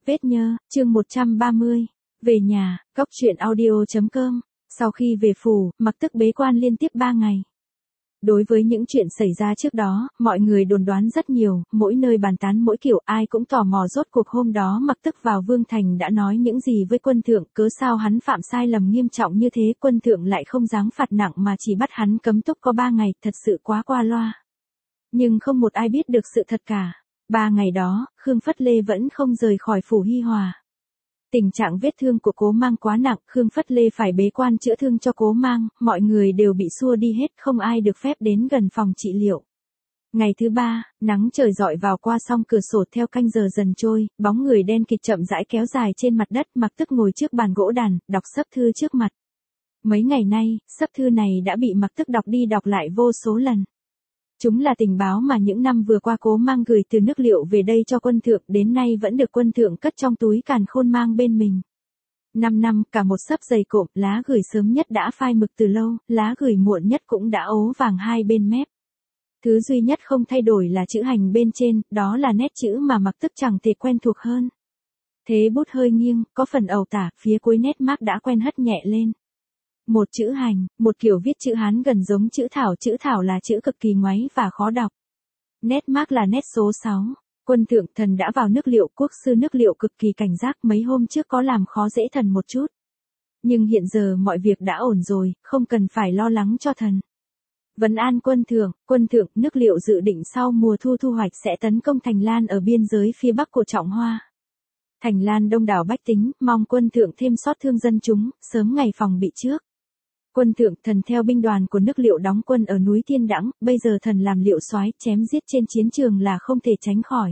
Vết nhơ, chương 130. Về nhà, góc truyện audio.com. Sau khi về phủ, Mặc Tức bế quan liên tiếp 3 ngày. Đối với những chuyện xảy ra trước đó, mọi người đồn đoán rất nhiều, mỗi nơi bàn tán mỗi kiểu, ai cũng tò mò rốt cuộc hôm đó Mặc Tức vào Vương Thành đã nói những gì với quân thượng, cớ sao hắn phạm sai lầm nghiêm trọng như thế, quân thượng lại không dáng phạt nặng mà chỉ bắt hắn cấm túc có 3 ngày, thật sự quá qua loa. Nhưng không một ai biết được sự thật cả. 3 ngày đó, Khương Phất Lê vẫn không rời khỏi phủ Hi Hòa. Tình trạng vết thương của Cố Mang quá nặng, Khương Phất Lê phải bế quan chữa thương cho Cố Mang, mọi người đều bị xua đi hết, không ai được phép đến gần phòng trị liệu. Ngày thứ 3, nắng trời rọi vào qua song cửa sổ theo canh giờ dần trôi, bóng người đen kịt chậm rãi kéo dài trên mặt đất, Mặc Tức ngồi trước bàn gỗ đàn, đọc sấp thư trước mặt. Mấy ngày nay, sấp thư này đã bị Mặc Tức đọc đi đọc lại vô số lần. Chúng là tình báo mà những năm vừa qua Cố Mang gửi từ nước Liệu về đây cho quân thượng, đến nay vẫn được quân thượng cất trong túi càn khôn mang bên mình. 5 năm, cả một sấp dày cộm, lá gửi sớm nhất đã phai mực từ lâu, lá gửi muộn nhất cũng đã ố vàng hai bên mép. Thứ duy nhất không thay đổi là chữ hành bên trên, đó là nét chữ mà Mặc Tức chẳng thể quen thuộc hơn. Thế bút hơi nghiêng, có phần ẩu tả, phía cuối nét mác đã quen hất nhẹ lên. Một chữ hành, một kiểu viết chữ Hán gần giống chữ thảo là chữ cực kỳ ngoáy và khó đọc. Nét mác là nét số 6. Quân thượng thần đã vào nước Liệu, quốc sư nước Liệu cực kỳ cảnh giác, mấy hôm trước có làm khó dễ thần một chút. Nhưng hiện giờ mọi việc đã ổn rồi, không cần phải lo lắng cho thần. Vấn an quân thượng, nước Liệu dự định sau mùa thu thu hoạch sẽ tấn công Thành Lan ở biên giới phía bắc của Trọng Hoa. Thành Lan đông đảo bách tính, mong quân thượng thêm xót thương dân chúng, sớm ngày phòng bị trước. Quân thượng, thần theo binh đoàn của nước Liệu đóng quân ở núi Thiên Đãng, bây giờ thần làm Liệu soái, chém giết trên chiến trường là không thể tránh khỏi.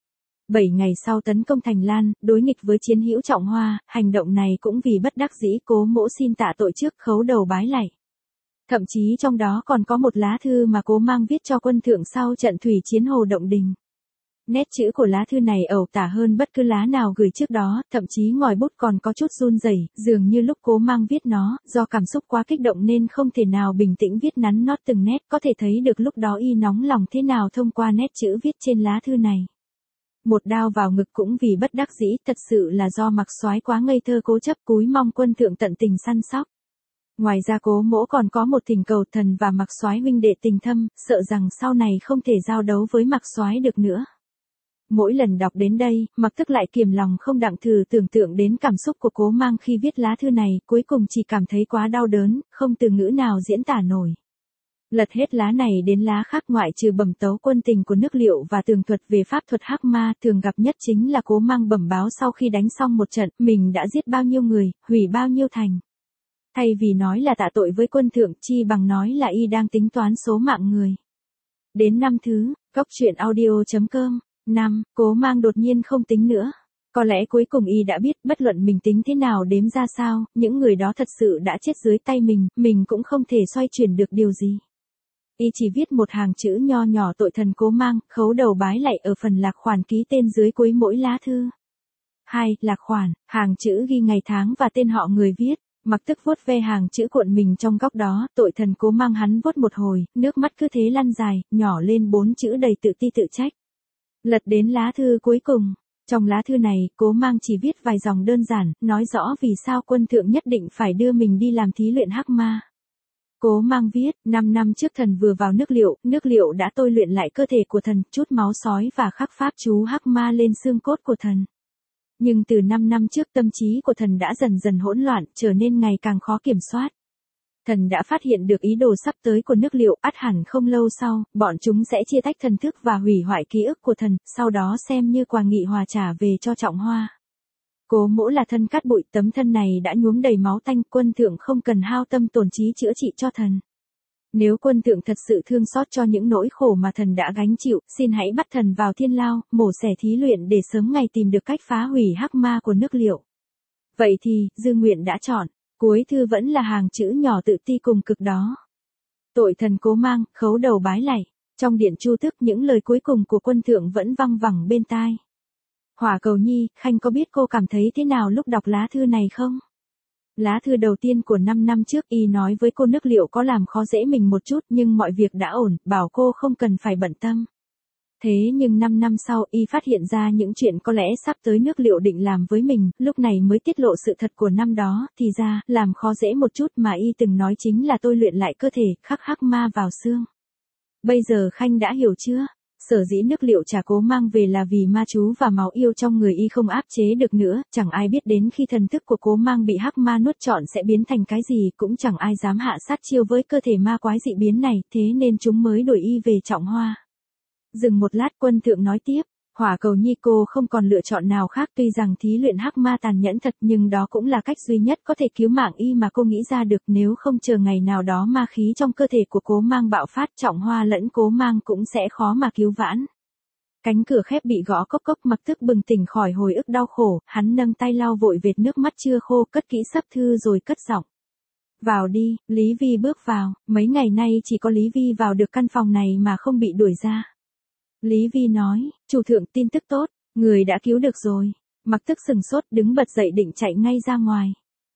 7 ngày sau tấn công Thành Lan, đối nghịch với chiến hữu Trọng Hoa, hành động này cũng vì bất đắc dĩ, Cố Mỗ xin tạ tội trước, khấu đầu bái lạy. Thậm chí trong đó còn có một lá thư mà Cố Mang viết cho quân thượng sau trận thủy chiến Hồ Động Đình. Nét chữ của lá thư này ẩu tả hơn bất cứ lá nào gửi trước đó, thậm chí ngòi bút còn có chút run rẩy, dường như lúc Cố Mang viết nó, do cảm xúc quá kích động nên không thể nào bình tĩnh viết nắn nót từng nét, có thể thấy được lúc đó y nóng lòng thế nào thông qua nét chữ viết trên lá thư này. Một đao vào ngực cũng vì bất đắc dĩ, thật sự là do Mặc soái quá ngây thơ cố chấp, cúi mong quân thượng tận tình săn sóc. Ngoài ra Cố Mỗ còn có một thỉnh cầu, thần và Mặc soái huynh đệ tình thâm, sợ rằng sau này không thể giao đấu với Mặc soái được nữa. Mỗi lần đọc đến đây, Mặc Tức lại kiềm lòng không đặng thử tưởng tượng đến cảm xúc của Cố Mang khi viết lá thư này, cuối cùng chỉ cảm thấy quá đau đớn, không từ ngữ nào diễn tả nổi. Lật hết lá này đến lá khác, ngoại trừ bẩm tấu quân tình của nước Liệu và tường thuật về pháp thuật hắc ma, thường gặp nhất chính là Cố Mang bẩm báo sau khi đánh xong một trận, mình đã giết bao nhiêu người, hủy bao nhiêu thành. Thay vì nói là tạ tội với quân thượng, chi bằng nói là y đang tính toán số mạng người. Đến năm thứ, góc truyện audio.com. 5. Cố Mang đột nhiên không tính nữa. Có lẽ cuối cùng y đã biết, bất luận mình tính thế nào đếm ra sao, những người đó thật sự đã chết dưới tay mình cũng không thể xoay chuyển được điều gì. Y chỉ viết một hàng chữ nho nhỏ tội thần Cố Mang, khấu đầu bái lạy ở phần lạc khoản ký tên dưới cuối mỗi lá thư. 2. Lạc khoản, hàng chữ ghi ngày tháng và tên họ người viết. Mặc Tức vuốt ve hàng chữ cuộn mình trong góc đó, tội thần Cố Mang hắn vuốt một hồi, nước mắt cứ thế lăn dài, nhỏ lên 4 chữ đầy tự ti tự trách. Lật đến lá thư cuối cùng. Trong lá thư này, Cố Mang chỉ viết vài dòng đơn giản, nói rõ vì sao quân thượng nhất định phải đưa mình đi làm thí luyện hắc ma. Cố Mang viết, 5 năm trước thần vừa vào nước Liệu đã tôi luyện lại cơ thể của thần, chút máu sói và khắc pháp chú hắc ma lên xương cốt của thần. Nhưng từ 5 năm trước tâm trí của thần đã dần dần hỗn loạn, trở nên ngày càng khó kiểm soát. Thần đã phát hiện được ý đồ sắp tới của nước Liệu, ắt hẳn không lâu sau, bọn chúng sẽ chia tách thần thức và hủy hoại ký ức của thần, sau đó xem như quà nghị hòa trả về cho Trọng Hoa. Cố Mỗ là thân cát bụi, tấm thân này đã nhuốm đầy máu tanh, quân thượng không cần hao tâm tổn trí chữa trị cho thần. Nếu quân thượng thật sự thương xót cho những nỗi khổ mà thần đã gánh chịu, xin hãy bắt thần vào thiên lao, mổ xẻ thí luyện để sớm ngày tìm được cách phá hủy hắc ma của nước Liệu. Vậy thì, dư nguyện đã chọn. Cuối thư vẫn là hàng chữ nhỏ tự ti cùng cực đó. Tội thần Cố Mang, khấu đầu bái lạy. Trong điện chu tước, những lời cuối cùng của quân thượng vẫn văng vẳng bên tai. Hỏa Cầu Nhi, Khanh có biết cô cảm thấy thế nào lúc đọc lá thư này không? Lá thư đầu tiên của 5 năm trước, y nói với cô nước Liệu có làm khó dễ mình một chút nhưng mọi việc đã ổn, bảo cô không cần phải bận tâm. Thế nhưng 5 năm sau y phát hiện ra những chuyện có lẽ sắp tới nước Liệu định làm với mình, lúc này mới tiết lộ sự thật của năm đó, thì ra, làm khó dễ một chút mà y từng nói chính là tôi luyện lại cơ thể, khắc hắc ma vào xương. Bây giờ Khanh đã hiểu chưa? Sở dĩ nước Liệu trả Cố Mang về là vì ma chú và máu yêu trong người y không áp chế được nữa, chẳng ai biết đến khi thần thức của Cố Mang bị hắc ma nuốt trọn sẽ biến thành cái gì, cũng chẳng ai dám hạ sát chiêu với cơ thể ma quái dị biến này, thế nên chúng mới đuổi y về Trọng Hoa. Dừng một lát Quân Thượng nói tiếp, Hỏa Cầu Nhi cô không còn lựa chọn nào khác, tuy rằng thí luyện hắc ma tàn nhẫn thật nhưng đó cũng là cách duy nhất có thể cứu mạng y mà cô nghĩ ra được, nếu không chờ ngày nào đó ma khí trong cơ thể của Cố Mang bạo phát, Trọng Hoa lẫn Cố Mang cũng sẽ khó mà cứu vãn. Cánh cửa khép bị gõ cốc cốc, Mặc Tức bừng tỉnh khỏi hồi ức đau khổ, hắn nâng tay lau vội vệt nước mắt chưa khô, cất kỹ sấp thư rồi cất giọng. Vào đi. Lý Vi bước vào, mấy ngày nay chỉ có Lý Vi vào được căn phòng này mà không bị đuổi ra. Lý Vi nói, chủ thượng tin tức tốt, người đã cứu được rồi. Mặc Tức sừng sốt đứng bật dậy định chạy ngay ra ngoài.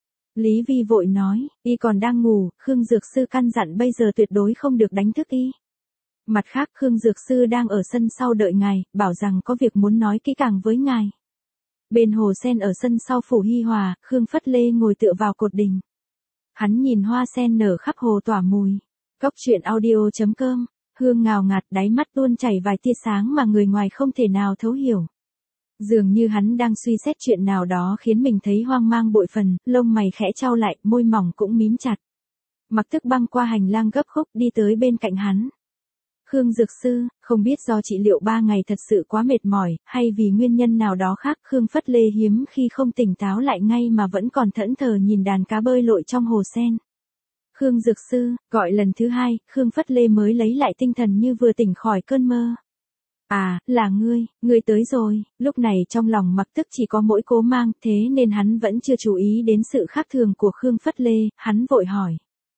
Lý Vi vội nói, y còn đang ngủ, Khương Dược Sư căn dặn bây giờ tuyệt đối không được đánh thức y. Mặt khác Khương Dược Sư đang ở sân sau đợi ngài, bảo rằng có việc muốn nói kỹ càng với ngài. Bên hồ sen ở sân sau phủ Hi Hòa, Khương Phất Lê ngồi tựa vào cột đình. Hắn nhìn hoa sen nở khắp hồ tỏa mùi. Cốc truyện audio.com, hương ngào ngạt, đáy mắt tuôn chảy vài tia sáng mà người ngoài không thể nào thấu hiểu. Dường như hắn đang suy xét chuyện nào đó khiến mình thấy hoang mang bội phần, lông mày khẽ chau lại, môi mỏng cũng mím chặt. Mặc Tức băng qua hành lang gấp khúc đi tới bên cạnh hắn. Khương Dược Sư, không biết do trị liệu 3 ngày thật sự quá mệt mỏi, hay vì nguyên nhân nào đó khác, Khương Phất Lê hiếm khi không tỉnh táo lại ngay mà vẫn còn thẫn thờ nhìn đàn cá bơi lội trong hồ sen. Khương Dược Sư, gọi lần thứ 2, Khương Phất Lê mới lấy lại tinh thần như vừa tỉnh khỏi cơn mơ. À, là ngươi tới rồi, lúc này trong lòng Mặc Tức chỉ có mỗi Cố Mang, thế nên hắn vẫn chưa chú ý đến sự khác thường của Khương Phất Lê, hắn vội hỏi.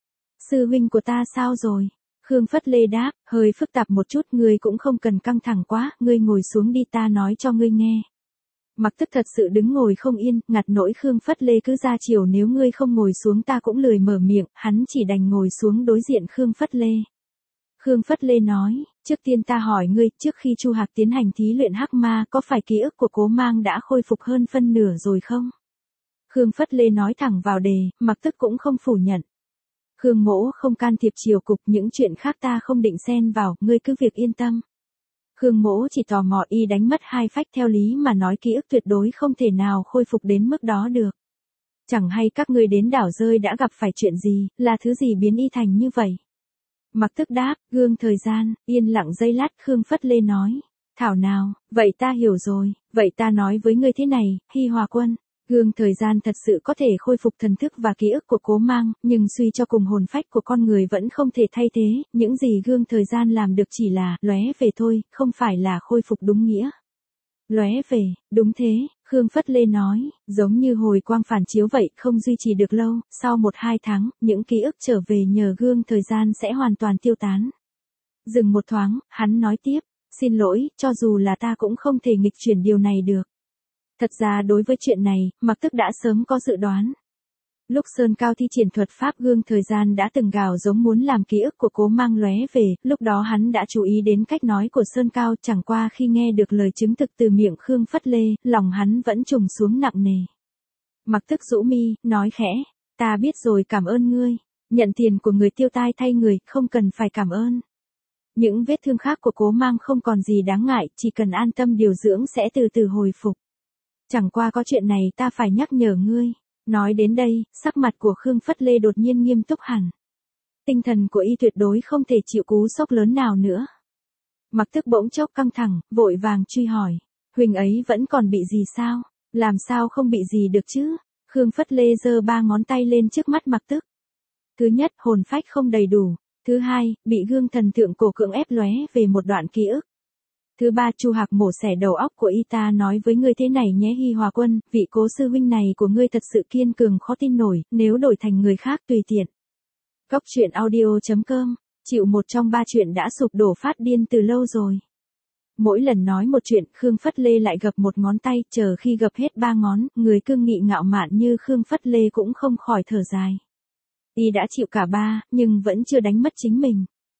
Sư huynh của ta sao rồi? Khương Phất Lê đáp, hơi phức tạp một chút, ngươi cũng không cần căng thẳng quá, ngươi ngồi xuống đi ta nói cho ngươi nghe. Mặc Tức thật sự đứng ngồi không yên, ngặt nỗi Khương Phất Lê cứ ra chiều nếu ngươi không ngồi xuống ta cũng lười mở miệng, hắn chỉ đành ngồi xuống đối diện Khương Phất Lê. Khương Phất Lê nói, trước tiên ta hỏi ngươi, trước khi Chu Hạc tiến hành thí luyện hắc ma, có phải ký ức của Cố Mang đã khôi phục hơn phân nửa rồi không? Khương Phất Lê nói thẳng vào đề, Mặc Tức cũng không phủ nhận. Khương mỗ không can thiệp triều cục, những chuyện khác ta không định xen vào, ngươi cứ việc yên tâm. Khương mỗ chỉ tò mò, y đánh mất 2 phách theo lý mà nói ký ức tuyệt đối không thể nào khôi phục đến mức đó được. Chẳng hay các ngươi đến đảo rơi đã gặp phải chuyện gì, là thứ gì biến y thành như vậy? Mặc Tức đáp, gương thời gian, yên lặng giây lát Khương Phất Lê nói. Thảo nào, vậy ta hiểu rồi, vậy ta nói với ngươi thế này, Hi Hòa Quân. Gương thời gian thật sự có thể khôi phục thần thức và ký ức của Cố Mang, nhưng suy cho cùng hồn phách của con người vẫn không thể thay thế, những gì gương thời gian làm được chỉ là lóe về thôi, không phải là khôi phục đúng nghĩa. Lóe về, đúng thế, Khương Phất Lê nói, giống như hồi quang phản chiếu vậy, không duy trì được lâu, sau 1-2 tháng, những ký ức trở về nhờ gương thời gian sẽ hoàn toàn tiêu tán. Dừng một thoáng, hắn nói tiếp, xin lỗi, cho dù là ta cũng không thể nghịch chuyển điều này được. Thật ra đối với chuyện này, Mặc Tức đã sớm có dự đoán. Lúc Sơn Cao thi triển thuật pháp gương thời gian đã từng gào giống muốn làm ký ức của Cố Mang lóe về, lúc đó hắn đã chú ý đến cách nói của Sơn Cao, chẳng qua khi nghe được lời chứng thực từ miệng Khương Phất Lê, lòng hắn vẫn trùng xuống nặng nề. Mặc Tức rũ mi, nói khẽ, ta biết rồi, cảm ơn ngươi, nhận tiền của người tiêu tai thay người, không cần phải cảm ơn. Những vết thương khác của Cố Mang không còn gì đáng ngại, chỉ cần an tâm điều dưỡng sẽ từ từ hồi phục. Chẳng qua có chuyện này ta phải nhắc nhở ngươi. Nói đến đây, sắc mặt của Khương Phất Lê đột nhiên nghiêm túc hẳn. Tinh thần của y tuyệt đối không thể chịu cú sốc lớn nào nữa. Mặc Tức bỗng chốc căng thẳng, vội vàng truy hỏi. Huỳnh ấy vẫn còn bị gì sao? Làm sao không bị gì được chứ? Khương Phất Lê giơ 3 ngón tay lên trước mắt Mặc Tức. Thứ nhất, hồn phách không đầy đủ. Thứ hai, bị gương thần thượng cổ cưỡng ép lóe về một đoạn ký ức. Thứ ba, Chu Hạc mổ xẻ đầu óc của y, ta nói với ngươi thế này nhé Hi Hòa Quân, vị Cố sư huynh này của ngươi thật sự kiên cường khó tin nổi, nếu đổi thành người khác tùy tiện. Cốc truyện audio.com, chịu một trong 3 chuyện đã sụp đổ phát điên từ lâu rồi. Mỗi lần nói một chuyện, Khương Phất Lê lại gập một ngón tay, chờ khi gập hết 3 ngón, người cương nghị ngạo mạn như Khương Phất Lê cũng không khỏi thở dài. Y đã chịu cả 3, nhưng vẫn chưa đánh mất chính mình.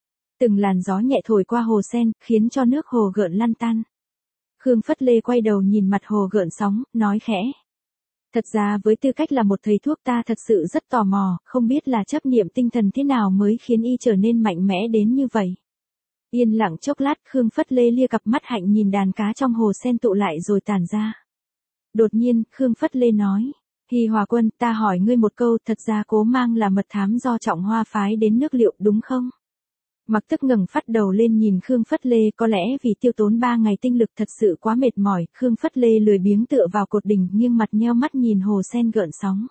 Từng làn gió nhẹ thổi qua hồ sen, khiến cho nước hồ gợn lăn tăn. Khương Phất Lê quay đầu nhìn mặt hồ gợn sóng, nói khẽ. Thật ra với tư cách là một thầy thuốc ta thật sự rất tò mò, không biết là chấp niệm tinh thần thế nào mới khiến y trở nên mạnh mẽ đến như vậy. Yên lặng chốc lát, Khương Phất Lê lia cặp mắt hạnh nhìn đàn cá trong hồ sen tụ lại rồi tản ra. Đột nhiên, Khương Phất Lê nói. Hi Hòa Quân, ta hỏi ngươi một câu, thật ra Cố Mang là mật thám do Trọng Hoa phái đến nước Liệu đúng không? Mặc Tức ngẩng phát đầu lên nhìn Khương Phất Lê, có lẽ vì tiêu tốn 3 ngày tinh lực thật sự quá mệt mỏi, Khương Phất Lê lười biếng tựa vào cột đình, nghiêng mặt nheo mắt nhìn hồ sen gợn sóng.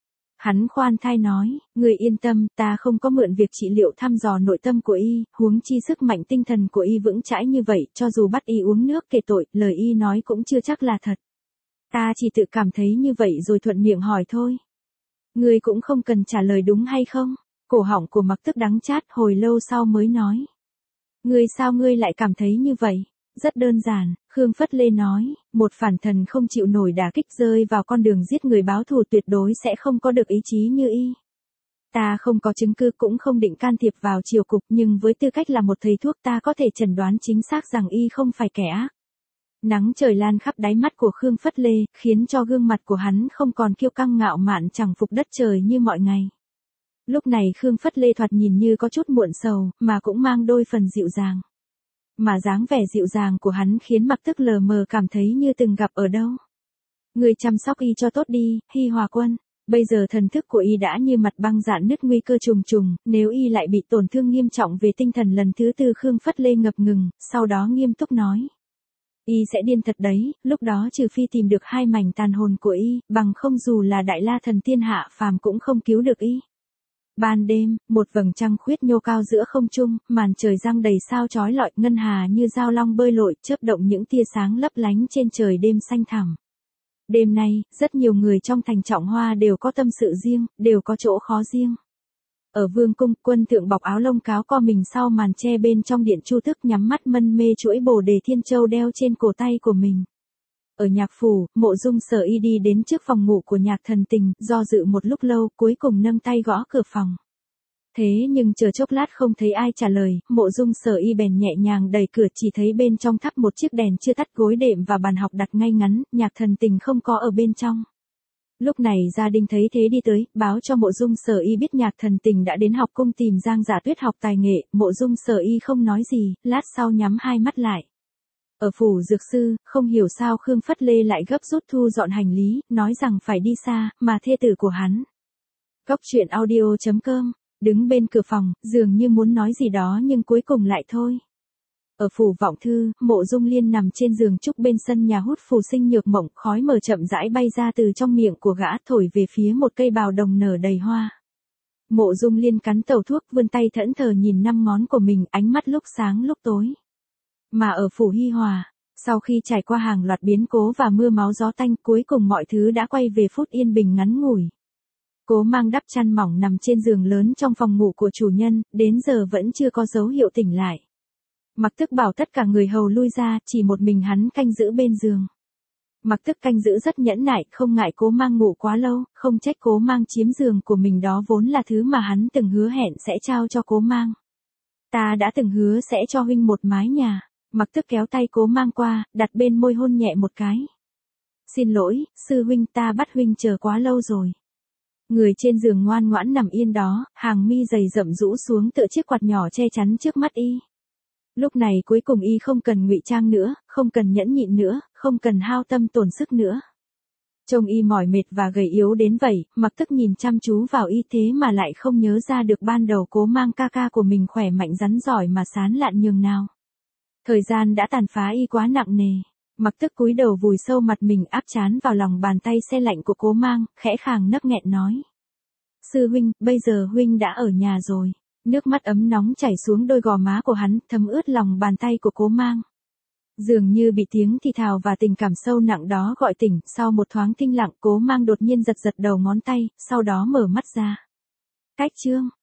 Hắn khoan thai nói, người yên tâm, ta không có mượn việc trị liệu thăm dò nội tâm của y, huống chi sức mạnh tinh thần của y vững chãi như vậy, cho dù bắt y uống nước kể tội, lời y nói cũng chưa chắc là thật. Ta chỉ tự cảm thấy như vậy rồi thuận miệng hỏi thôi. Ngươi cũng không cần trả lời đúng hay không? Cổ họng của Mặc Tức đắng chát, hồi lâu sau mới nói. Sao ngươi lại cảm thấy như vậy? Rất đơn giản, Khương Phất Lê nói, một phản thần không chịu nổi đả kích rơi vào con đường giết người báo thù tuyệt đối sẽ không có được ý chí như y. Ta không có chứng cứ cũng không định can thiệp vào triều cục, nhưng với tư cách là một thầy thuốc ta có thể chẩn đoán chính xác rằng y không phải kẻ ác. Nắng trời lan khắp đáy mắt của Khương Phất Lê, khiến cho gương mặt của hắn không còn kiêu căng ngạo mạn chẳng phục đất trời như mọi ngày. Lúc này Khương Phất Lê thoạt nhìn như có chút muộn sầu, mà cũng mang đôi phần dịu dàng. Mà dáng vẻ dịu dàng của hắn khiến Mặc Tức lờ mờ cảm thấy như từng gặp ở đâu. Người chăm sóc y cho tốt đi, Hi Hòa Quân. Bây giờ thần thức của y đã như mặt băng rạn nứt, nguy cơ trùng trùng, nếu y lại bị tổn thương nghiêm trọng về tinh thần lần thứ tư. Khương Phất Lê ngập ngừng, sau đó nghiêm túc nói. Y sẽ điên thật đấy, lúc đó trừ phi tìm được 2 mảnh tàn hồn của y, bằng không dù là đại la thần thiên hạ phàm cũng không cứu được y. Ban đêm, một vầng trăng khuyết nhô cao giữa không trung, màn trời giăng đầy sao chói lọi, ngân hà như dao long bơi lội, chớp động những tia sáng lấp lánh trên trời đêm xanh thẳm. Đêm nay, rất nhiều người trong thành Trọng Hoa đều có tâm sự riêng, đều có chỗ khó riêng. Ở vương cung, Quân Thượng bọc áo lông cáo co mình sau màn che bên trong điện Chu Thức, nhắm mắt mân mê chuỗi Bồ Đề Thiên Châu đeo trên cổ tay của mình. Ở Nhạc phủ, Mộ Dung Sở Y đi đến trước phòng ngủ của Nhạc Thần Tình, do dự một lúc lâu, cuối cùng nâng tay gõ cửa phòng. Thế nhưng chờ chốc lát không thấy ai trả lời, Mộ Dung Sở Y bèn nhẹ nhàng đẩy cửa, chỉ thấy bên trong thắp một chiếc đèn chưa tắt, gối đệm và bàn học đặt ngay ngắn, Nhạc Thần Tình không có ở bên trong. Lúc này gia đình thấy thế đi tới, báo cho Mộ Dung Sở Y biết Nhạc Thần Tình đã đến học cung tìm Giang Giả Tuyết học tài nghệ. Mộ Dung Sở Y không nói gì, lát sau nhắm hai mắt lại. Ở phủ dược sư, không hiểu sao Khương Phất Lê lại gấp rút thu dọn hành lý, nói rằng phải đi xa, mà thê tử của hắn. Góc truyện audio.com, đứng bên cửa phòng, dường như muốn nói gì đó nhưng cuối cùng lại thôi. Ở phủ Vọng Thư, Mộ Dung Liên nằm trên giường trúc bên sân nhà hút phù sinh nhược mộng, khói mờ chậm rãi bay ra từ trong miệng của gã, thổi về phía một cây bào đồng nở đầy hoa. Mộ Dung Liên cắn tẩu thuốc, vươn tay thẫn thờ nhìn 5 ngón của mình, ánh mắt lúc sáng lúc tối. Mà ở phủ Hi Hòa, sau khi trải qua hàng loạt biến cố và mưa máu gió tanh, cuối cùng mọi thứ đã quay về phút yên bình ngắn ngủi. Cố Mang đắp chăn mỏng nằm trên giường lớn trong phòng ngủ của chủ nhân, đến giờ vẫn chưa có dấu hiệu tỉnh lại. Mặc Tức bảo tất cả người hầu lui ra, chỉ một mình hắn canh giữ bên giường. Mặc Tức canh giữ rất nhẫn nại, không ngại Cố Mang ngủ quá lâu, không trách Cố Mang chiếm giường của mình, đó vốn là thứ mà hắn từng hứa hẹn sẽ trao cho Cố Mang. Ta đã từng hứa sẽ cho huynh một mái nhà. Mặc Tức kéo tay Cố Mang qua, đặt bên môi hôn nhẹ một cái. Xin lỗi, sư huynh, ta bắt huynh chờ quá lâu rồi. Người trên giường ngoan ngoãn nằm yên đó, hàng mi dày rậm rũ xuống tựa chiếc quạt nhỏ che chắn trước mắt y. Lúc này cuối cùng y không cần ngụy trang nữa, không cần nhẫn nhịn nữa, không cần hao tâm tổn sức nữa. Trông y mỏi mệt và gầy yếu đến vậy, Mặc Tức nhìn chăm chú vào y thế mà lại không nhớ ra được ban đầu Cố Mang ca ca của mình khỏe mạnh rắn giỏi mà sán lạn nhường nào. Thời gian đã tàn phá y quá nặng nề. Mặc Tức cúi đầu vùi sâu mặt mình, áp trán vào lòng bàn tay se lạnh của Cố Mang, khẽ khàng nấc nghẹn nói. Sư huynh, bây giờ huynh đã ở nhà rồi. Nước mắt ấm nóng chảy xuống đôi gò má của hắn, thấm ướt lòng bàn tay của Cố Mang. Dường như bị tiếng thì thào và tình cảm sâu nặng đó gọi tỉnh, sau một thoáng thinh lặng, Cố Mang đột nhiên giật giật đầu ngón tay, sau đó mở mắt ra. Cách chương.